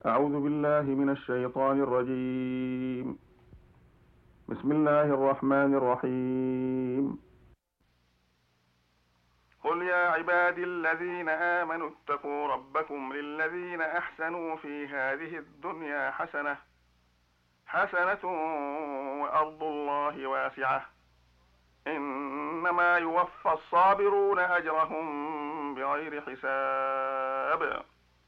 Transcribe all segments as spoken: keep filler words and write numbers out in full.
أعوذ بالله من الشيطان الرجيم. بسم الله الرحمن الرحيم. قل يا عبادي الذين آمنوا اتقوا ربكم للذين أحسنوا في هذه الدنيا حسنة حسنة وأرض الله واسعة إنما يوفى الصابرون أجرهم بغير حساب.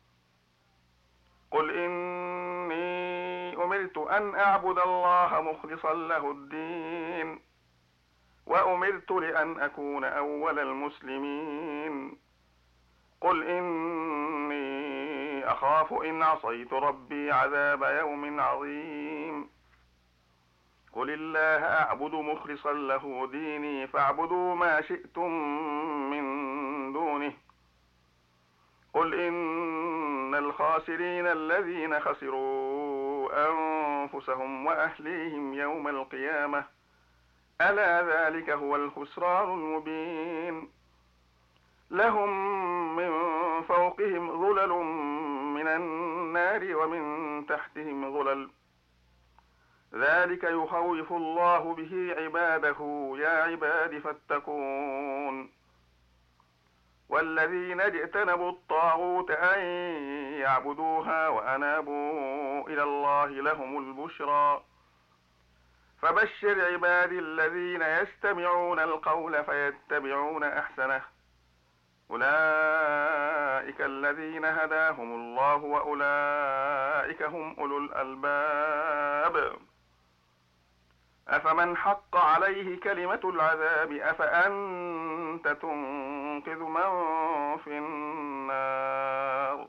قل إني أمرت أن أعبد الله مخلصا له الدين وأمرت لأن أكون أول المسلمين. قل إني أخاف إن عصيت ربي عذاب يوم عظيم. قل الله أعبد مخلصا له ديني فاعبدوا ما شئتم من دونه. قل إن الخاسرين الذين خسروا أنفسهم وأهليهم يوم القيامة ألا ذلك هو الخسران المبين. لهم من فوقهم ظلل من النار ومن تحتهم ظلل ذلك يخوف الله به عباده يا عباد فاتقون. والذين اجتنبوا الطاغوت أن يعبدوها وأنابوا إلى الله لهم البشرى. فبشر عبادي الذين يستمعون القول فيتبعون أحسنه أولئك الذين هداهم الله وأولئك هم أولو الألباب. أفمن حق عليه كلمة العذاب أفأنت تنقذ من في النار.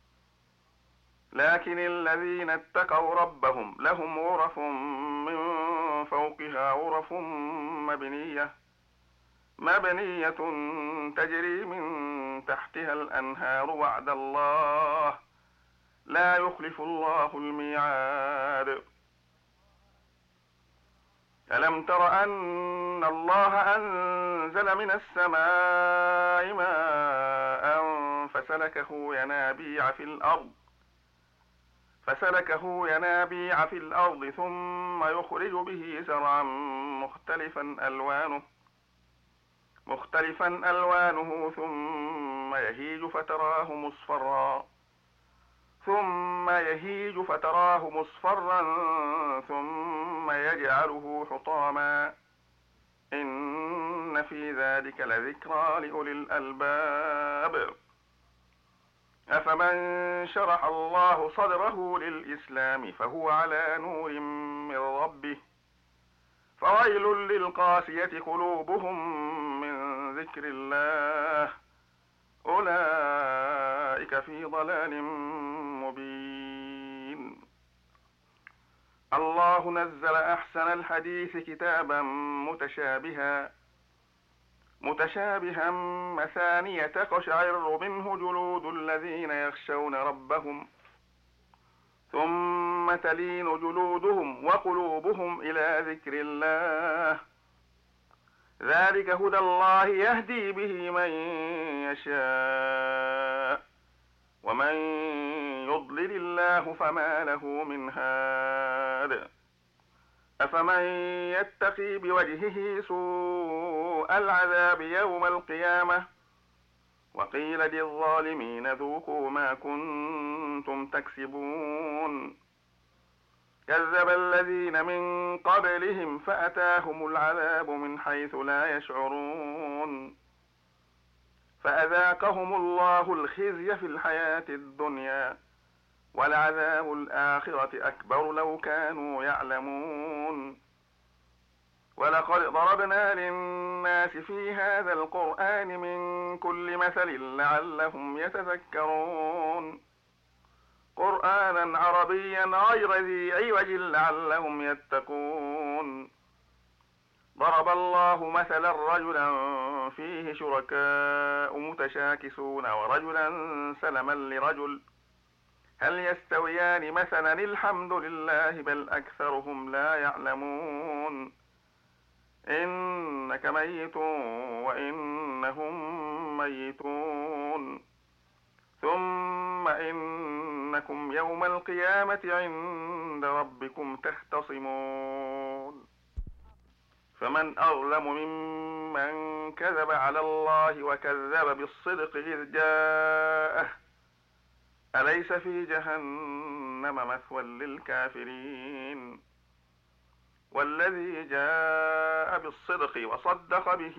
لكن الذين اتقوا ربهم لهم غرف من فوقها غرف مبنية مبنية تجري من تحتها الأنهار وعد الله لا يخلف الله الميعاد. ألم تر أن الله أنزل من السماء ماء فسلكه ينابيع في الأرض فسلكه ينابيع في الأرض ثم يخرج به زرعا مختلفا ألوانه مختلفا ألوانه ثم يهيج فتراه مصفرا ثم يهيج فتراه مصفرا ثم يجعله حطاما إن في ذلك لذكرى لأولي الألباب. أفمن شرح الله صدره للإسلام فهو على نور من ربه فويل للقاسية قلوبهم من ذكر الله أولئك في ضلال مبين. الله نزل أحسن الحديث كتابا متشابها متشابها مثانية تقشعر منه جلود الذين يخشون ربهم ثم تلين جلودهم وقلوبهم إلى ذكر الله ذلك هدى الله يهدي به من يشاء ومن يضلل الله فما له من هاد. أفمن يتقي بوجهه سوء العذاب يوم القيامة وقيل للظالمين ذوقوا ما كنتم تكسبون. كذب الذين من قبلهم فأتاهم العذاب من حيث لا يشعرون فأذاقهم الله الخزي في الحياة الدنيا ولعذاب الآخرة أكبر لو كانوا يعلمون. ولقد ضربنا للناس في هذا القرآن من كل مثل لعلهم يتذكرون قرآنا عربيا غير ذي عوج لعلهم يتقون. ضرب الله مثلا رجلا فيه شركاء متشاكسون ورجلا سلما لرجل هل يستويان مثلا الحمد لله بل أكثرهم لا يعلمون. إنك ميت وإنهم ميتون ثم إن إنكم يوم القيامة عند ربكم تختصمون فمن أظلم ممن كذب على الله وكذب بالصدق إذ جاءه أليس في جهنم مثوى للكافرين والذي جاء بالصدق وصدق به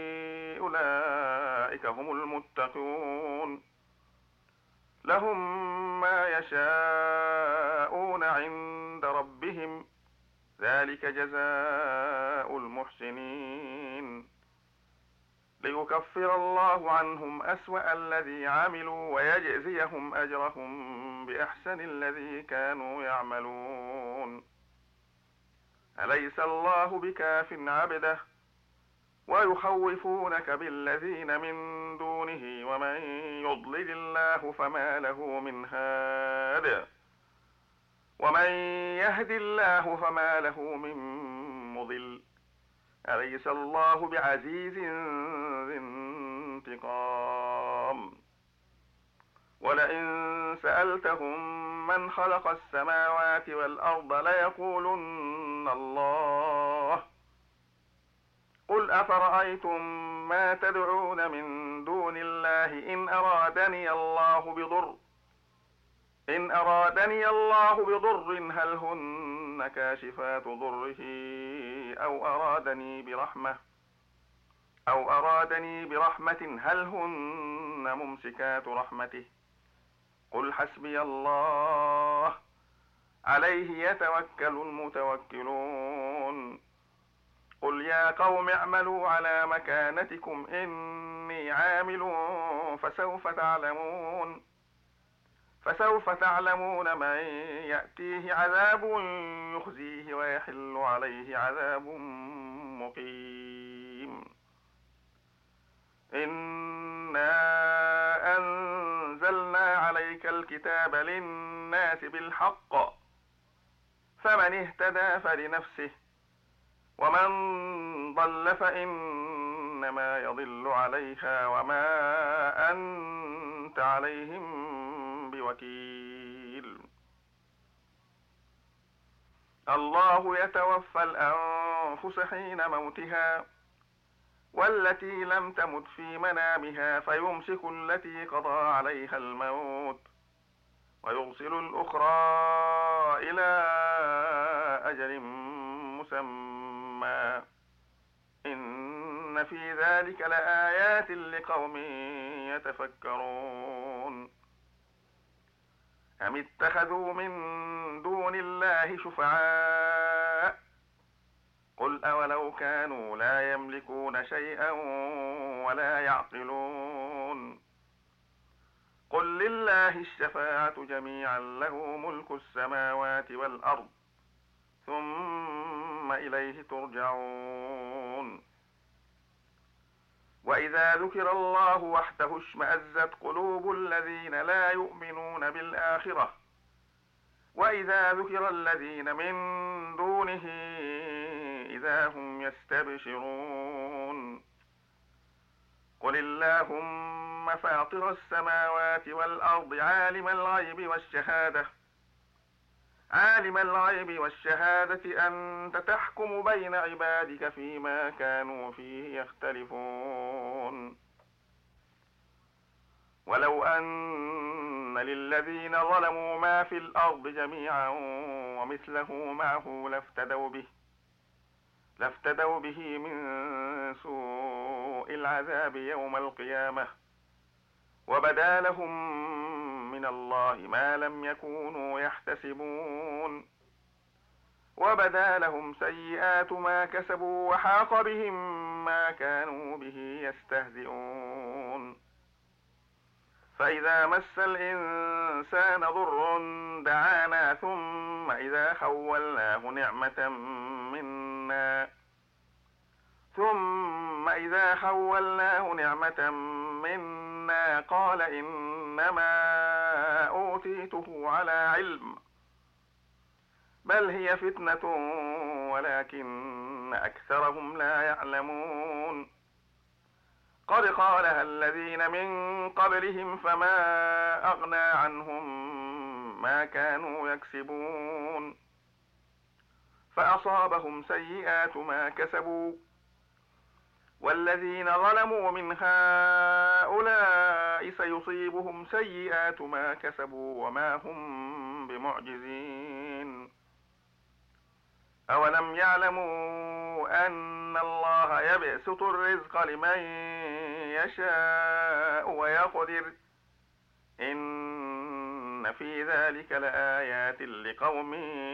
أولئك هم المتقون لهم ما يشاءون عند ربهم ذلك جزاء المحسنين ليكفر الله عنهم أسوأ الذي عملوا ويجزيهم أجرهم بأحسن الذي كانوا يعملون أليس الله بكاف عبده ويخوفونك بالذين من دونه ومن يضلل الله فما له من هاد ومن يهد الله فما له من مضل أليس الله بعزيز ذي انتقام ولئن سألتهم من خلق السماوات والأرض ليقولن الله قل أفرأيتم ما تدعون من دون الله إن أرادني الله بضر إن أرادني الله بضر هل هن كاشفات ضره أو أرادني برحمة أو أرادني برحمة هل هن ممسكات رحمته قل حسبي الله عليه يتوكل المتوكلون قل يا قوم اعملوا على مكانتكم إني عامل فسوف تعلمون فسوف تعلمون من يأتيه عذاب يخزيه ويحل عليه عذاب مقيم إنا أنزلنا عليك الكتاب للناس بالحق فمن اهتدى فلنفسه ومن ضل فإنما يضل عليها وما أنت عليهم بوكيل الله يتوفى الأنفس حين موتها والتي لم تمت في منامها فيمسك التي قضى عليها الموت ويرسل الأخرى إلى أجل مسمى إن في ذلك لآيات لقوم يتفكرون أم اتخذوا من دون الله شفعاء قل أولو كانوا لا يملكون شيئا ولا يعقلون قل لله الشفاعة جميعا له ملك السماوات والأرض ثم إليه ترجعون وإذا ذكر الله وحده اشمأزت قلوب الذين لا يؤمنون بالآخرة وإذا ذكر الذين من دونه إذا هم يستبشرون قل اللهم فاطر السماوات والأرض عالم الغيب والشهادة عالم الغيب والشهادة أنت تحكم بين عبادك فيما كانوا فيه يختلفون ولو أن للذين ظلموا ما في الأرض جميعا ومثله معه لافتدوا به لافتدوا به من سوء العذاب يوم القيامة وبدا لهم من الله ما لم يكونوا يحتسبون وبدا لهم سيئات ما كسبوا وحاق بهم ما كانوا به يستهزئون فإذا مس الإنسان ضر دعانا ثم إذا خولناه نعمة منا ثم إذا خولناه نعمة منا قال إنما أوتيته على علم بل هي فتنة ولكن أكثرهم لا يعلمون قد قالها الذين من قبلهم فما أغنى عنهم ما كانوا يكسبون فأصابهم سيئات ما كسبوا والذين ظلموا من هؤلاء سيصيبهم سيئات ما كسبوا وما هم بمعجزين أولم يعلموا أن الله يبسط الرزق لمن يشاء ويقدر إن في ذلك لآيات لقوم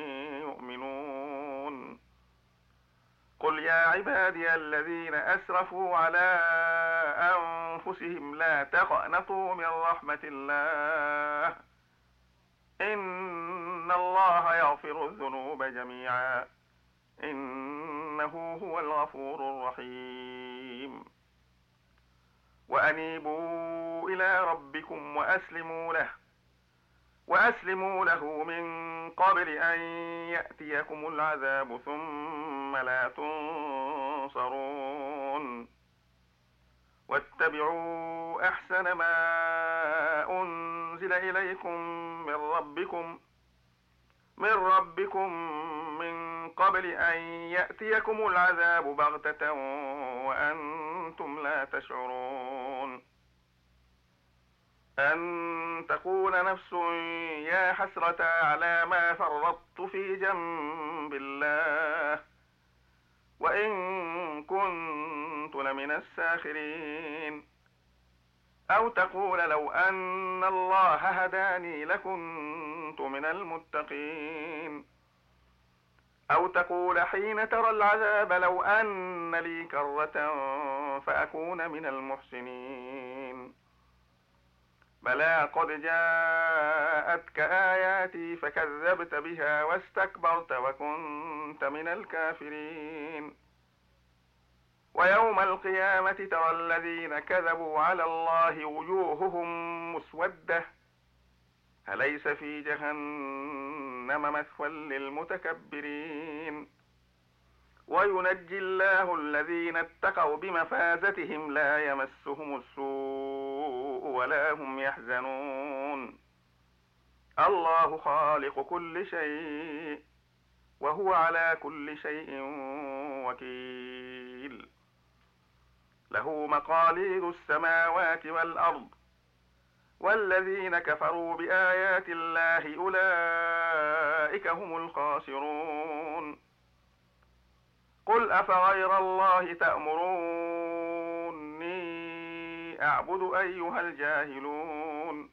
يؤمنون قل يا عبادي الذين أسرفوا على أنفسهم لا تقنطوا من رحمة الله إن الله يغفر الذنوب جميعا إنه هو الغفور الرحيم وأنيبوا إلى ربكم وأسلموا له وأسلموا له من قبل أن يأتيكم العذاب ثم لا تنصرون واتبعوا أحسن ما أنزل إليكم من ربكم من ربكم من قبل أن يأتيكم العذاب بغتة وأنتم لا تشعرون أن تقول نفس يا حسرة على ما فرطت في جنب الله وإن كنت لمن الساخرين أو تقول لو أن الله هداني لكنت من المتقين أو تقول حين ترى العذاب لو أن لي كرة فأكون من المحسنين بلى قد جاءتك آياتي فكذبت بها واستكبرت وكنت من الكافرين ويوم القيامة ترى الذين كذبوا على الله وجوههم مسودة أليس في جهنم مثوى للمتكبرين وينجي الله الذين اتقوا بمفازتهم لا يمسهم السوء ولا هم يحزنون الله خالق كل شيء وهو على كل شيء وكيل له مقاليد السماوات والأرض والذين كفروا بآيات الله أولئك هم الخاسرون قل أفغير الله تأمروني أعبد أيها الجاهلون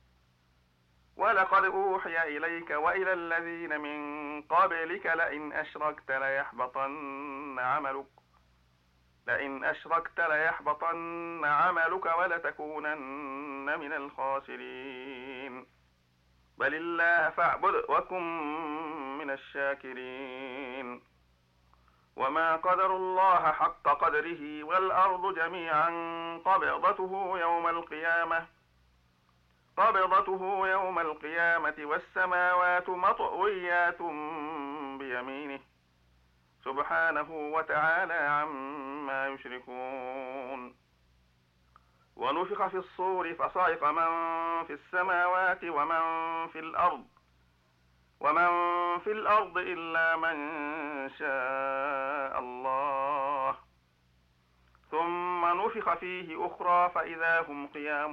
ولقد أوحي إليك وإلى الذين من قبلك لئن أشركت ليحبطن عملك لئن أشركت ليحبطن عملك ولتكونن من الخاسرين بل الله فاعبد وكن من الشاكرين وما قدروا الله حق قدره والأرض جميعا قبضته يوم القيامة قبضته يوم القيامة والسماوات مطويات بيمينه سبحانه وتعالى عما يشركون ونفخ في الصور فصعق من في السماوات ومن في الأرض ومن في الأرض إلا من شاء الله ثم نفخ فيه أخرى فإذا هم قيام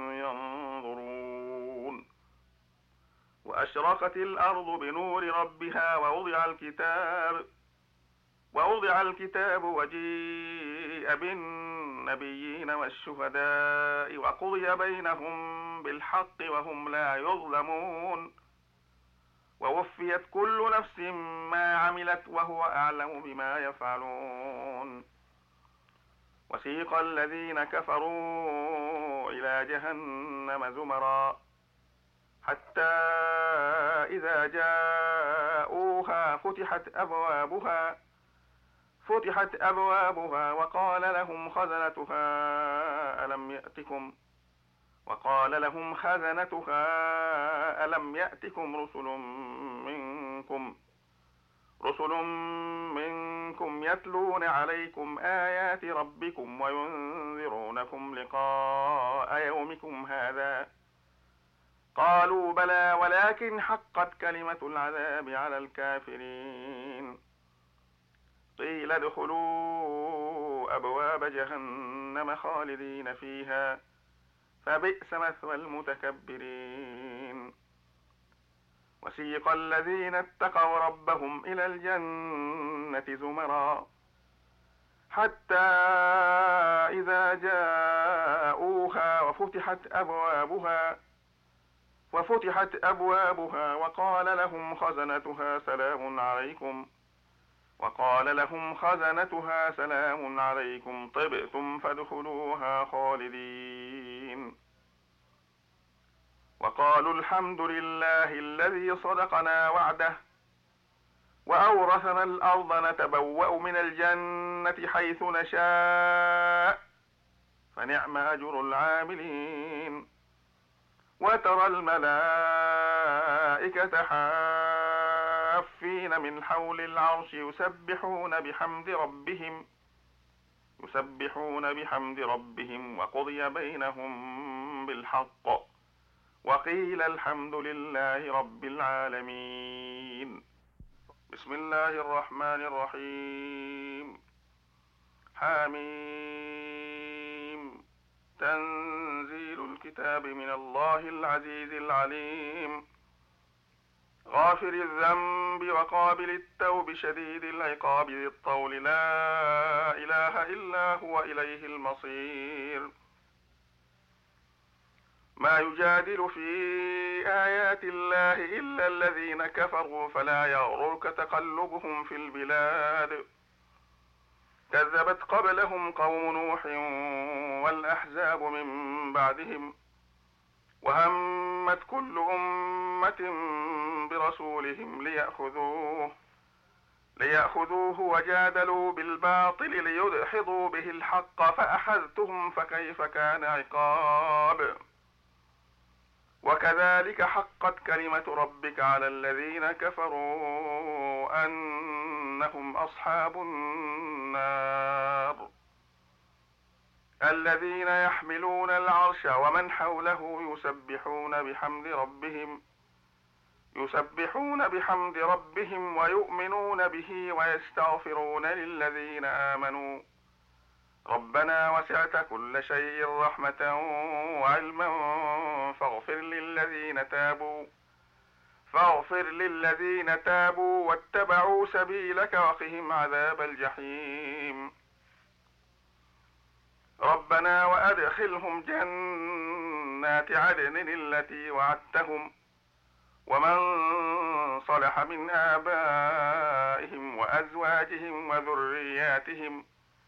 ينظرون وأشرقت الأرض بنور ربها ووضع الكتاب ووضع الكتاب وجيء بالنبيين والشهداء وقضي بينهم بالحق وهم لا يظلمون ووفيت كل نفس ما عملت وهو أعلم بما يفعلون وسيق الذين كفروا إلى جهنم زمرا حتى إذا جاءوها فتحت أبوابها فتحت أبوابها وقال لهم خزنتها ألم يأتكم وقال لهم خزنتها ألم يأتكم رسل منكم رسل منكم يتلون عليكم آيات ربكم وينذرونكم لقاء يومكم هذا قالوا بلى ولكن حقت كلمة العذاب على الكافرين قيل ادخلوا أبواب جهنم خالدين فيها فبئس مثوى المتكبرين وسيق الذين اتقوا ربهم إلى الجنة زمرا حتى إذا جاءوها وفتحت أبوابها وفتحت أبوابها وقال لهم خزنتها سلام عليكم وقال لهم خزنتها سلام عليكم طبتم فادخلوها خالدين وقالوا الحمد لله الذي صدقنا وعده وأورثنا الأرض نتبوأ من الجنة حيث نشاء فنعم أجر العاملين وترى الملائكة حافين من حول العرش يسبحون بحمد ربهم يسبحون بحمد ربهم وقضي بينهم بالحق وقيل الحمد لله رب العالمين. بسم الله الرحمن الرحيم. حميم تنزيل الكتاب من الله العزيز العليم غافر الذنب وقابل التوب شديد العقاب ذي الطول لا إله إلا هو إليه المصير. ما يجادل في آيات الله إلا الذين كفروا فلا يغررك تقلبهم في البلاد كذبت قبلهم قوم نوح والأحزاب من بعدهم وهمت كل أمة برسولهم ليأخذوه ليأخذوه وجادلوا بالباطل ليدحضوا به الحق فأخذتهم فكيف كان عقاب. وكذلك حقت كلمة ربك على الذين كفروا أنهم أصحاب النار الذين يحملون العرش ومن حوله يسبحون بحمد ربهم يسبحون بحمد ربهم ويؤمنون به ويستغفرون للذين آمنوا ربنا وسعت كل شيء رحمة وعلما فاغفر للذين تابوا فاغفر للذين تابوا واتبعوا سبيلك وقهم عذاب الجحيم. ربنا وأدخلهم جنات عدن التي وعدتهم ومن صلح من آبائهم وأزواجهم وذرياتهم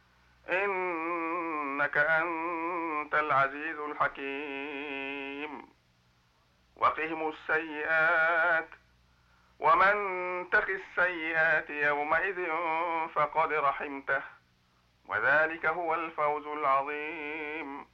إنك أنت العزيز الحكيم. وقهم السيئات ومن تق السيئات يومئذ فقد رحمته وذلك هو الفوز العظيم.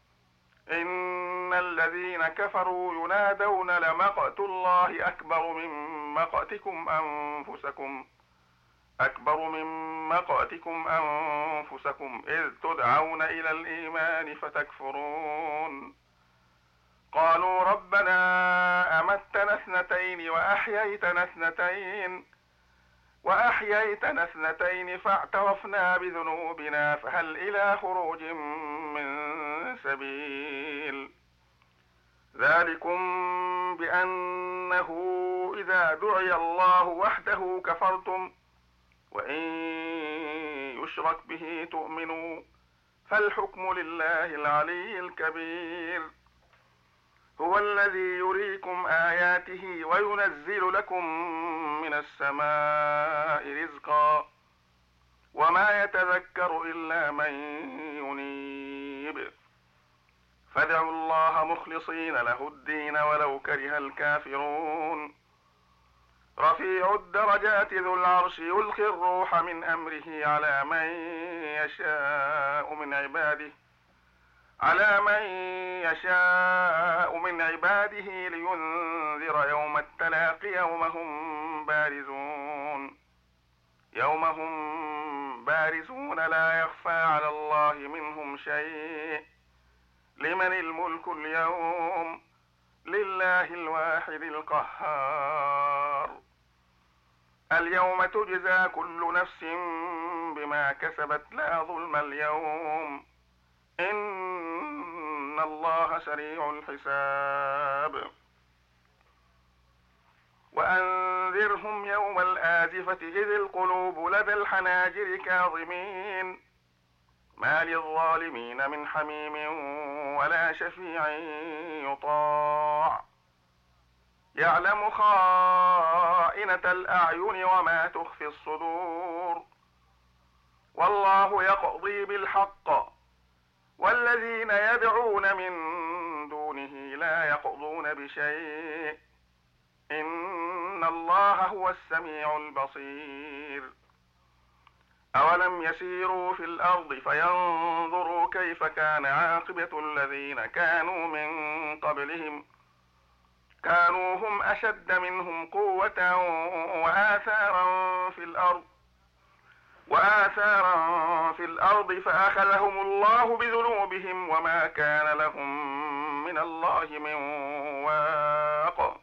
إن الذين كفروا ينادون لمقت الله أكبر من مقتكم أنفسكم أكبر من مقتكم أنفسكم إذ تدعون إلى الإيمان فتكفرون قالوا ربنا أمتنا اثنتين وأحييتنا اثنتين وأحييتنا اثنتين فاعترفنا بذنوبنا فهل إلى خروج من سبيل. ذلكم بأنه إذا دعي الله وحده كفرتم وإن يشرك به تؤمنوا فالحكم لله العلي الكبير. هو الذي يريكم آياته وينزل لكم من السماء رزقا وما يتذكر إلا من ينيب. فادعوا الله مخلصين له الدين ولو كره الكافرون. رفيع الدرجات ذو العرش يلقي الروح من أمره على من يشاء من عباده على من يشاء من عباده لينذر يوم التلاق يوم هم بارزون يوم هم بارزون لا يخفى على الله منهم شيء. لمن الملك اليوم لله الواحد القهار. اليوم تجزى كل نفس بما كسبت لا ظلم اليوم إن الله سريع الحساب. وأنذرهم يوم الآزفة إذ القلوب لدى الحناجر كاظمين ما للظالمين من حميم ولا شفيع يطاع يعلم خائنة الأعين وما تخفي الصدور والله يقضي بالحق والذين يدعون من دونه لا يقضون بشيء إن الله هو السميع البصير. أولم يسيروا في الأرض فينظروا كيف كان عاقبة الذين كانوا من قبلهم كانوا هم أشد منهم قوة وآثارا في الأرض وآثارا في الأرض فأخذهم الله بذنوبهم وما كان لهم من الله من واق.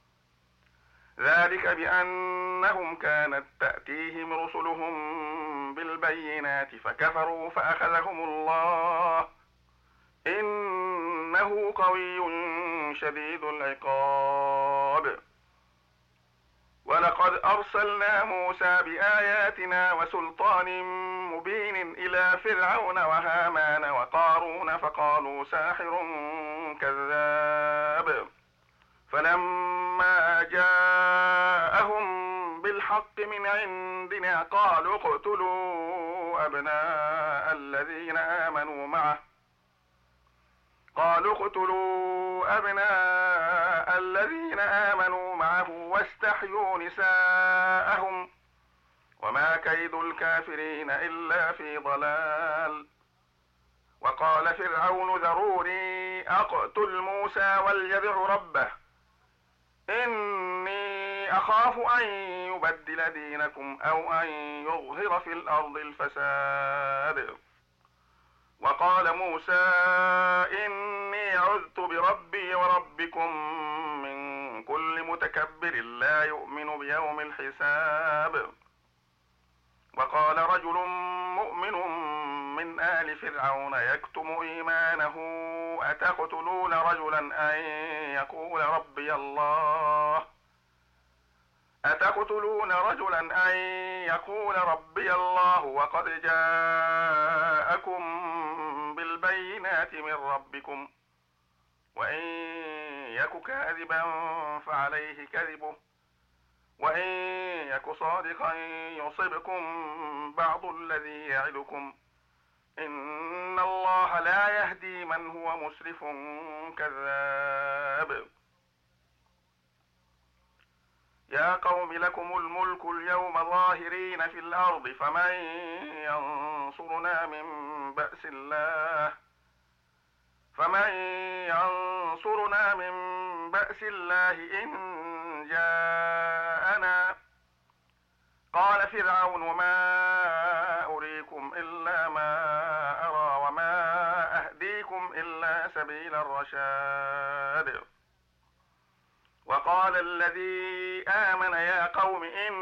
ذلك بأنهم كانت تأتيهم رسلهم بالبينات فكفروا فأخذهم الله إنه قوي شديد العقاب. ولقد أرسلنا موسى بآياتنا وسلطان مبين إلى فرعون وهامان وقارون فقالوا ساحر كذاب فلما جاءهم بالحق من عندنا قالوا اقتلوا أبناء الذين آمنوا معه قالوا اقتلوا أبناء الذين آمنوا معه واستحيوا نساءهم وما كيد الكافرين إلا في ضلال. وقال فرعون ذروني أقتل موسى وليدع ربه إني أخاف أن يبدل دينكم أو أن يظهر في الأرض الفساد. وقال موسى إني عذت بربي وربكم من كل متكبر لا يؤمن بيوم الحساب. وقال رجل مؤمن من آل فرعون يكتم إيمانه أتقتلون رجلا أن يقول ربي الله أتقتلون رجلا أن يقول ربي الله وقد جاءكم بالبينات من ربكم وإن يك كاذبا فعليه كذبه وإن يك صادقا يصبكم بعض الذي يعدكم إن الله لا يهدي من هو مسرف كذاب. يا قوم لكم الملك اليوم ظاهرين في الأرض فمن ينصرنا من بأس الله فمن ينصرنا من بأس الله إن جاءنا. قال فرعون ما أريكم إلا ما أرى وما أهديكم إلا سبيل الرشاد. وقال الذي آمن يا قوم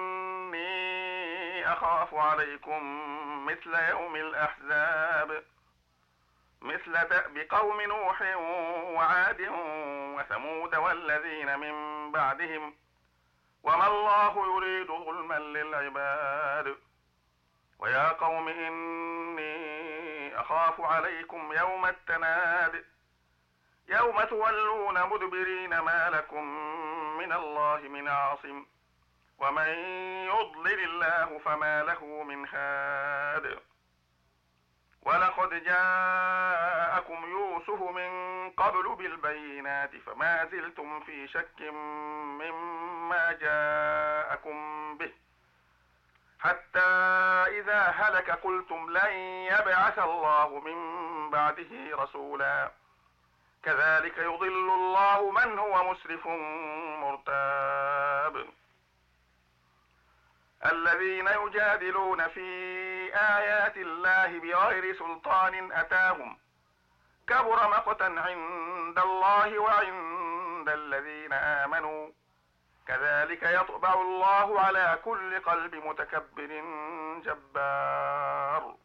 إني أخاف عليكم مثل يوم الأحزاب مثل دأب قوم نوح وعاد وثمود والذين من بعدهم وما الله يريد ظلما للعباد. ويا قوم إني أخاف عليكم يوم التناد يوم تولون مدبرين ما لكم من الله من عاصم ومن يضلل الله فما له من هاد. ولقد جاءكم يوسف من قبل بالبينات فما زلتم في شك مما جاءكم به حتى إذا هلك قلتم لن يبعث الله من بعده رسولا كذلك يضل الله من هو مسرف مرتاب. الذين يجادلون في آيات الله بغير سلطان أتاهم كبر مقتا عند الله وعند عند الذين آمنوا كذلك يطبع الله على كل قلب متكبر جبار.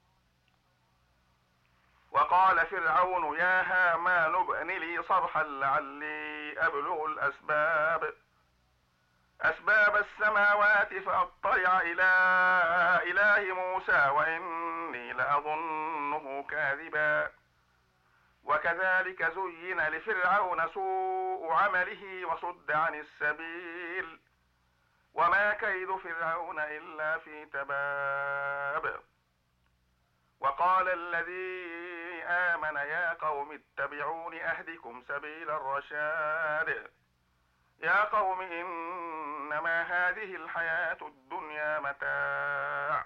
وقال فرعون يا هامان ابن لي صرحا لعلي أبلغ الأسباب أسباب السماوات فأطلع إلى إله موسى وإني لأظنه كاذبا. وكذلك زين لفرعون سوء عمله وصد عن السبيل وما كيد فرعون إلا في تباب. وقال الذي آمن يا قوم اتبعون أهدكم سبيل الرشاد. يا قوم إنما هذه الحياة الدنيا متاع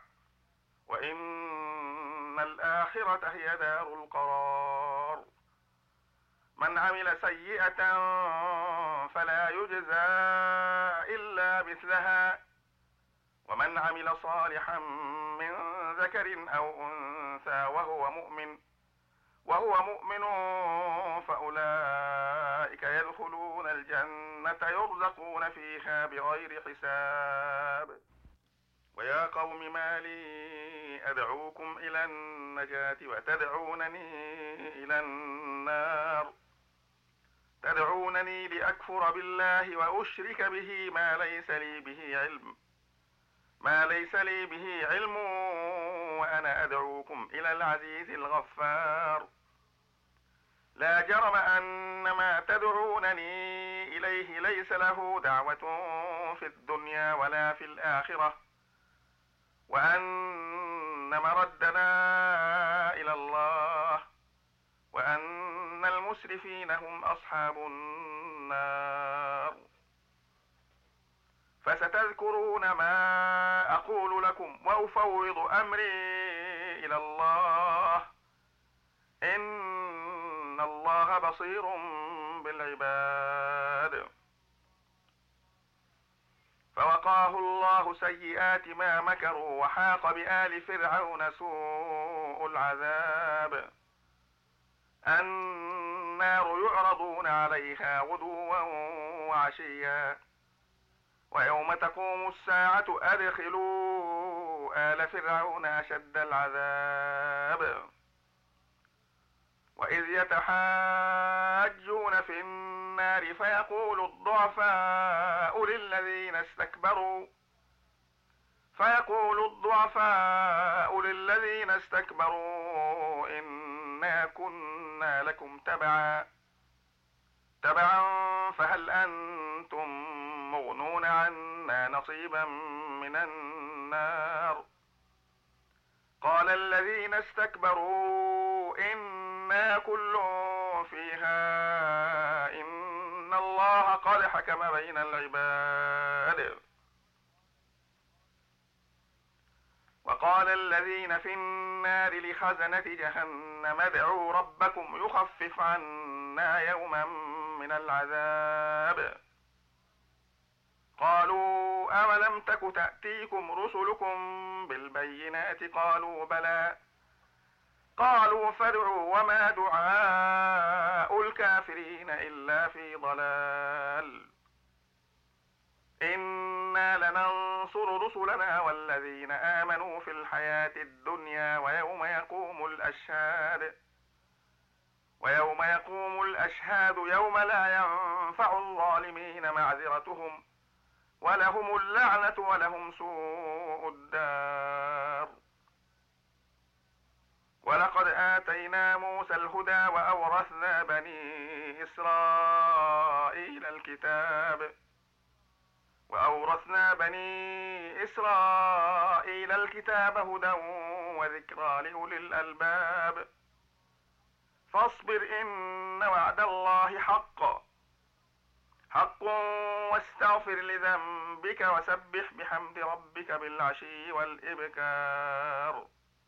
وإن الآخرة هي دار القرار. من عمل سيئة فلا يجزى إلا مثلها ومن عمل صالحا من ذكر أو أنثى وهو مؤمن وهو مؤمن فأولئك يدخلون الجنة يرزقون فيها بغير حساب. ويا قوم ما لي أدعوكم إلى النجاة وتدعونني إلى النار تدعونني لأكفر بالله وأشرك به ما ليس لي به علم ما ليس لي به علم وأنا أدعوكم إلى العزيز الغفار. لا جرم أن ما تدعونني إليه ليس له دعوة في الدنيا ولا في الآخرة وأن مردنا إلى الله وأن المسرفين هم أصحاب النار. فستذكرون ما أقول لكم وأفوض أمري إلى الله إن الله بصير بالعباد. فوقاه الله سيئات ما مكروا وحاق بآل فرعون سوء العذاب. النار يعرضون عليها غدوا وعشيا ويوم تقوم الساعة أدخلوا آل فرعون أشد العذاب. وإذ يتحاجون في النار فيقول الضعفاء للذين استكبروا فيقول الضعفاء للذين استكبروا إنا كنا لكم تبعا تبعا فهل أنتم مغنون عنا نصيبا من النار. قال الذين استكبروا إنا كل فيها إن الله قد حكم بين العباد. وقال الذين في النار لخزنة جهنم ادعوا ربكم يخفف عنا يوما من العذاب. قالوا أولم تك تأتيكم رسلكم بالبينات قالوا بلى قالوا فادعوا وما دعاء الكافرين إلا في ضلال. إنا لننصر رسلنا والذين آمنوا في الحياة الدنيا ويوم يقوم الأشهاد ويوم يقوم الأشهاد يوم لا ينفع الظالمين معذرتهم ولهم اللعنة ولهم سوء الدار. ولقد آتينا موسى الهدى وأورثنا بني إسرائيل الكتاب وأورثنا بني إسرائيل الكتاب هدى وذكرى لأولي الألباب. فاصبر إن وعد الله حق حق واستغفر لذنبك وسبح بحمد ربك بالعشي والإبكار.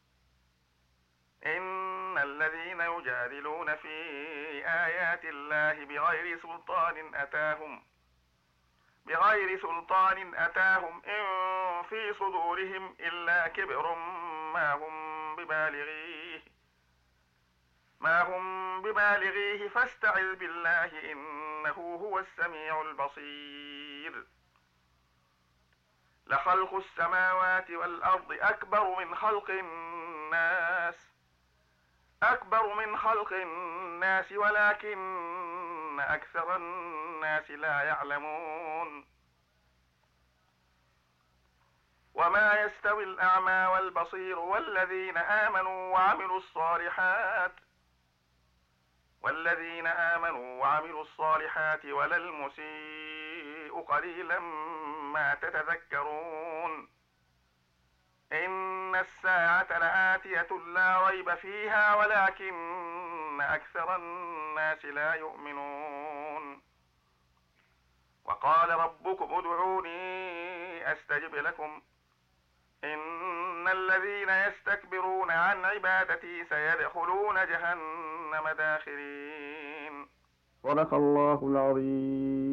إن الذين يجادلون في آيات الله بغير سلطان أتاهم بغير سلطان أتاهم إن في صدورهم إلا كبر ما هم ببالغيه ما هم ببالغيه فاستعذ بالله إن إنه هو السميع البصير. لخلق السماوات والأرض أكبر من خلق الناس أكبر من خلق الناس ولكن أكثر الناس لا يعلمون. وما يستوي الأعمى والبصير والذين آمنوا وعملوا الصالحات والذين آمنوا وعملوا الصالحات ولا المسيء قليلا ما تتذكرون. إن الساعة لآتية لا ريب فيها ولكن أكثر الناس لا يؤمنون. وقال ربكم ادعوني أستجب لكم إن الذين يستكبرون عن عبادتي سيدخلون جهنم داخرين. صدق الله العظيم.